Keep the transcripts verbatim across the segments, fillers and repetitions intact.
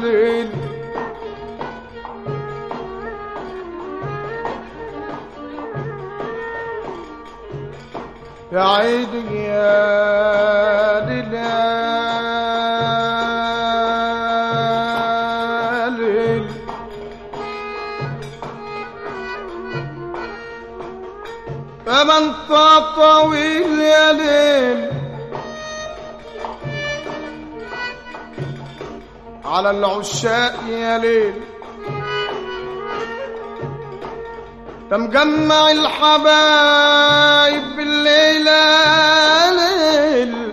ليل يا عيد يا ليل يا ليل فمن طويل يا ليل على العشاق يا ليل تمجمع الحبايب بالليل يا ليل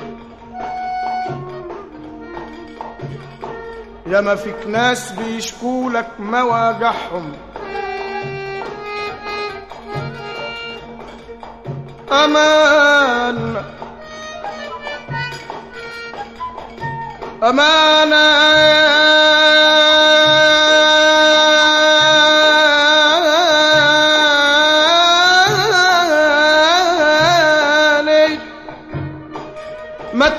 يا ما فيك ناس بيشكولك مواجعهم أمان أمانة ما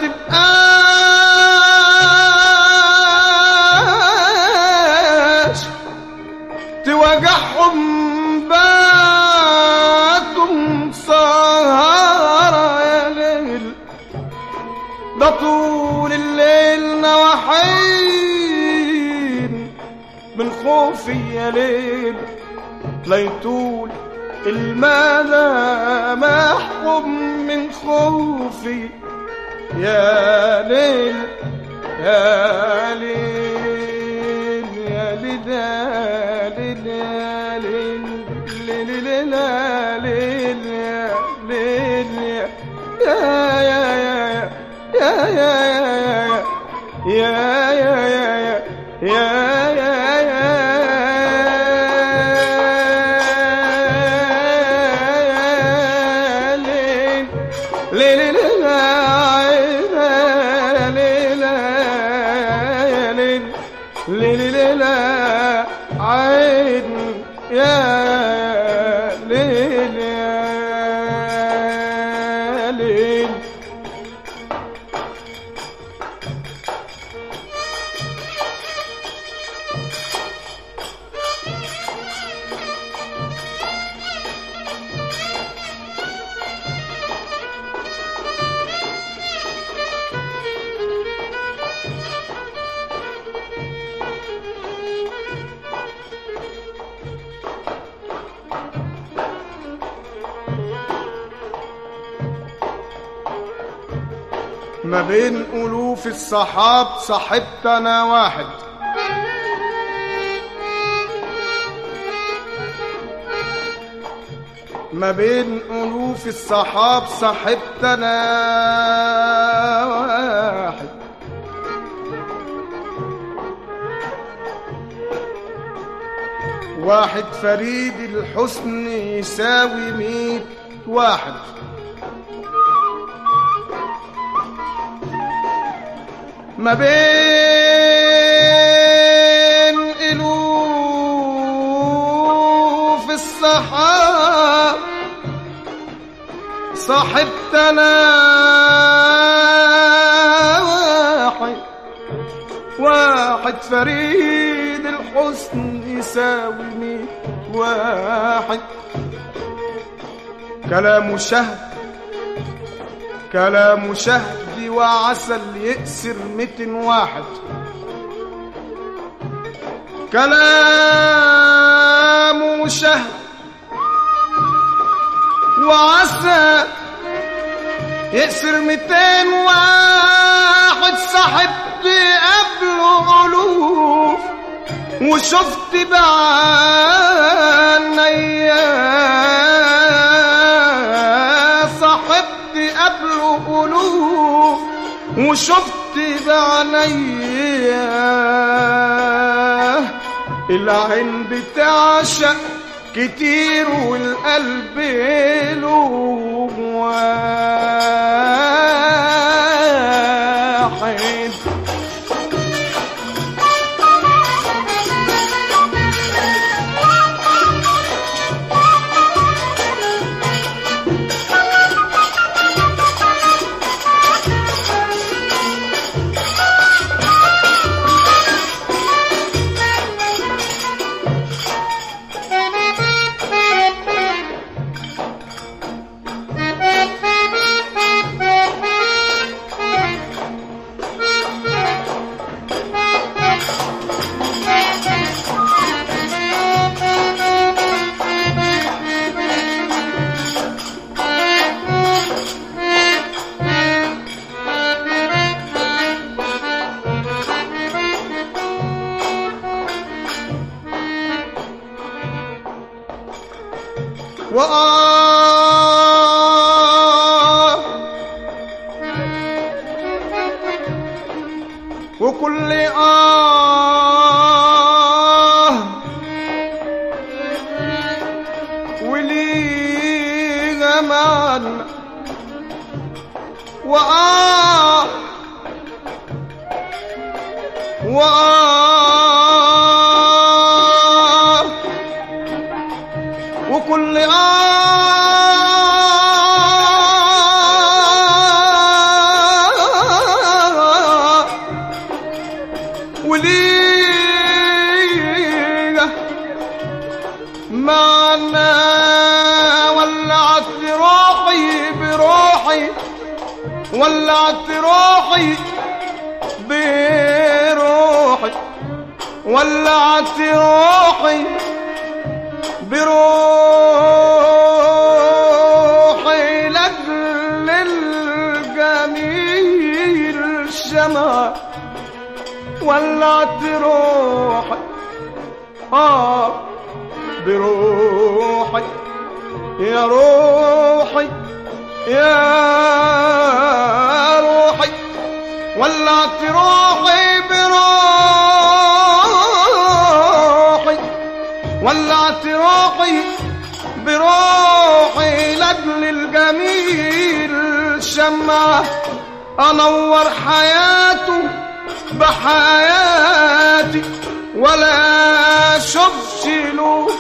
تبقاش تواجعهم باتهم سهرة يا ليل ده طول الليل نواحين من خوفي يا ليل ليطول المدى محكوم من خوفي يا ليل يا ليل يا ليل يا ليل يا ليل ليل ليل يا ليل يا يا يا يا يا يا يا يا ليلي ليلة عين يا ليل يا ليل ما بين ألوف الصحاب صاحبت أنا واحد ما بين ألوف الصحاب صاحبت أنا واحد واحد فريد الحسن يساوي ميت واحد ما بين ألوف الصحاب صاحبت أنا واحد واحد فريد الحسن يساوي ميت واحد كلام شهد كلام شهد وعسل يأسر ميتين واحد كلام شهد وعسل يأسر ميتين واحد صاحبت قبله ألوف وشفت بعينيا صاحبت قبله ألوف وشفت بعينيا العين بتعشق كتير والقلب له واحد وآه وكل آه وليها معنى وآه وآه وكل آه وليها معنى ولعت روحي بروحي ولعت روحي بروحي ولعت روحي بروحي لأجل الجميل شمع ولعت روحي آه بروحي يا روحي يا روحي ولعت روحي بروحي ولعت روحي بروحي لأجل الجميل شمعة أنور حياته بحياتي ولا شبش له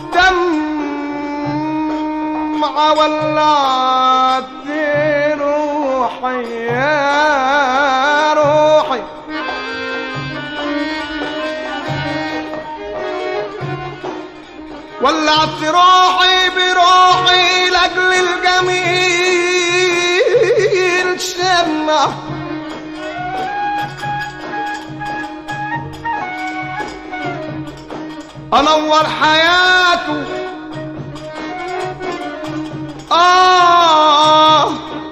دمعة ولعت روحي يا روحي ولعت روحي بروحي لأجل الجميل شمعة أنور حياته آه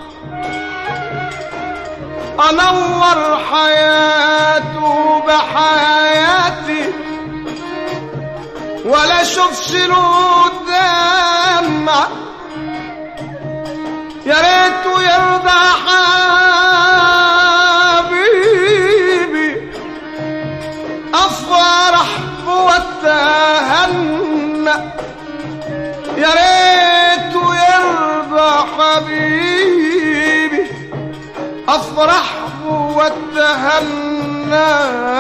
أنور حياته بحياتي ولا شوفش له دمع يا ريته يرضى حبيبي أفرح واتهنى يا ريته يرضى حبيبي أفرح واتهنى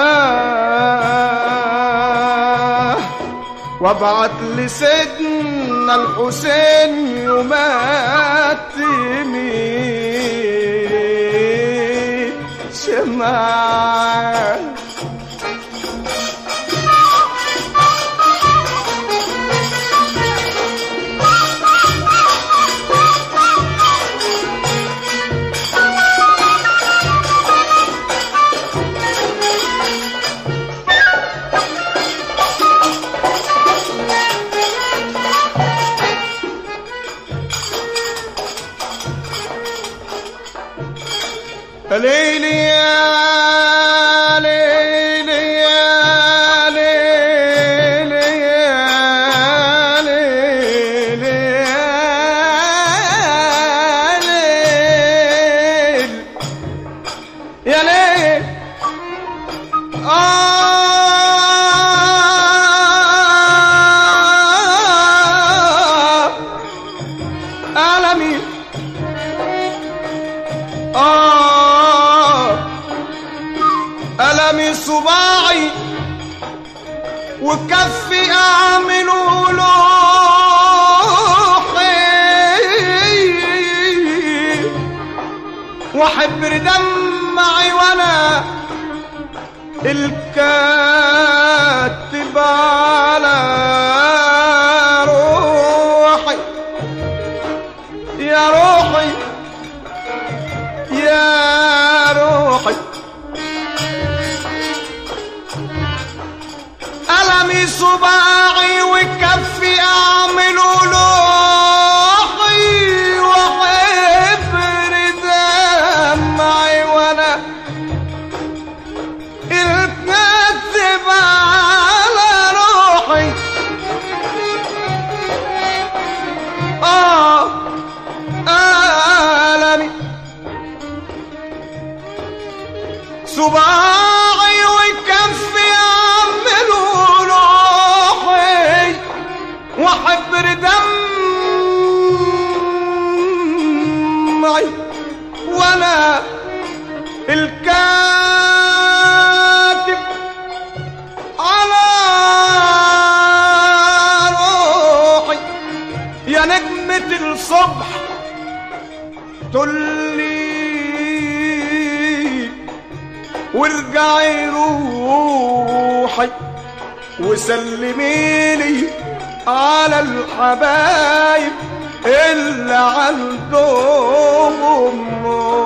وابعت لسيدنا الحسين يماتمي شمعة ليلي يا ليلي يا ليلي يا ليلي يا ليل يا ليل آه ألمي آه ألمي صباعي وكفي أعمله لوحي وحبر دمعي وأنا الكاتب على روحي يا روحي يا روحي ألمي صباعي وكفي أعمله لوحي وحبر دمعي وأنا الكاتب على روحي الصبح تقولي وارجعي روحي وسلميلي على الحبايب اللي عندهم